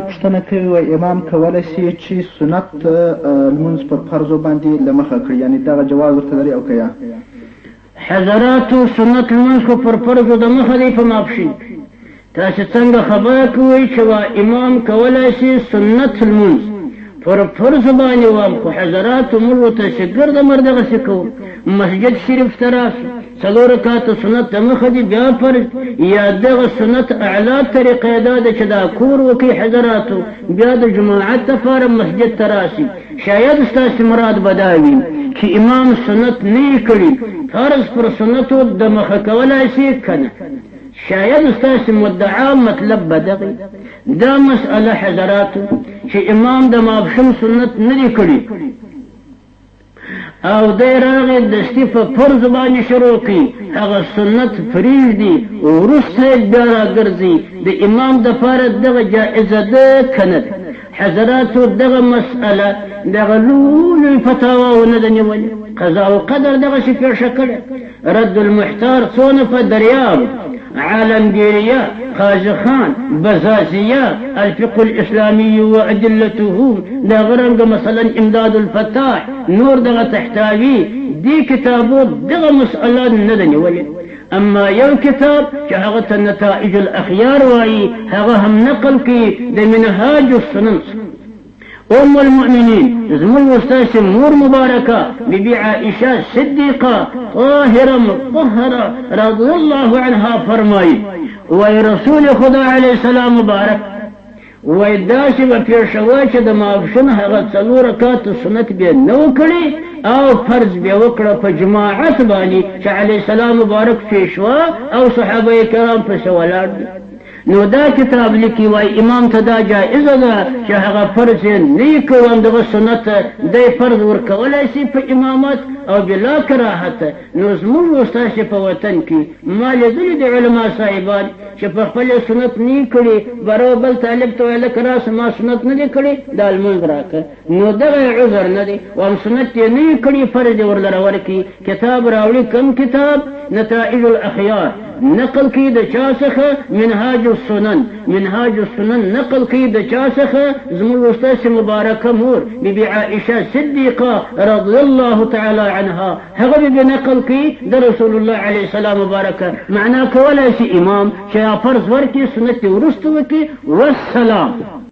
پوښتنه کوي و امام کولی شي چې سنت لمونځ پر فرضو باندې له مخه کړي، یعنې دغه جواز ورته لري او که یا حضراتو سنت لمونځ خو پر فرضو د مخه دی په ماپښین. تاسې څنګه خبره کوئ چې وا امام کولی شي سنت لمونځ پر فرض باندې وام، خو حضراتو موږ ورته چې ګرده مر دغسې کوو، مسجد شریف ته راسو 4 رکعاته سنت د مخه دي بیا فرض، یا دغه سنت اعلی طریقه دا ده چې دا کور وکړي حضراتو، بیا د جماعت دپاره مسجد ته راسي. شاید ستاسې مراد به دا وي چې امام سنت نه یې کړي، فرض پر سنتو د مخه کولی شي که نه. شاید ستاسې مدعا مطلب به دغه دا مسئله حضراتو چې امام د ماپښین سنت نه دی کړي او دی راغی دستي په فرض باندې شروع کړي، هغه سنت پرېږدي وروسته یې بیا راګرځي، د امام دپاره دغه جائزه ده که نه ده؟ حضراتو دغه مسئله دغه لوی فتاوا ونه ده نیولې، قضا او قدر دغسې پېښه کړې. رد المحتار څونه په دریاب، عالمگیریه، خواجه خان، بزازیه، الفقه الاسلامی وادلته، دا غرنګ مثلا امداد الفتاح، نور دغه تحتاوی، دی کتابو دغه مسئله نه ده نیولې. اما یو کتاب چې هغه ته نتائج الاخیار وایي، هغه هم نقل کړي د منهاج السنن. ام المؤمنین زموږ استاذ مور مبارکه بیبي عائشه صدیقه طاهره مطهره رضی الله عنها فرمایي وای رسول خدا علیه السلام مبارک وای داسې به پېښ شوی چې د ماپښین هغه 4 رکعاته سنت بیا نه وکړي او فرض بیا وکړه په جماعت باندې چې علیه السلام مبارک پیشوا او صحابه کرام پسې ولاړ دي. نو دا کتاب لیکي وای امام ته دا جائزه ده چې هغه فرض یې نه کوي، دغه سنت دی فرض ورکولی شي په امامت او بلا کراهت. نو زموږ استاد په وطن کې ما لیدلي د علما صاحبان چې په خپل سنت نه کړي، برو بل طالب ته ویل کراس ما سنت نه دی کړي دا لمونځ راکړه، نو دغه عذر نه دی، وام سنت یې نه کړي فرض یې ورلره ورکړي. کتاب راوړي کوم کتاب؟ نتائج الاخیار، نقل کی د چا څخه منهاج السنن، منهاج السنن نقل کی د چا څخه زموږ استاد مبارکه مور بیبي عائشه صدیقه رضی الله تعالی عنها، هغه به نقل کی د رسول الله علیه السلام مبارکه. معنا کولای شي امام چې فرض ورکړي سنت ورسته وکړي والسلام.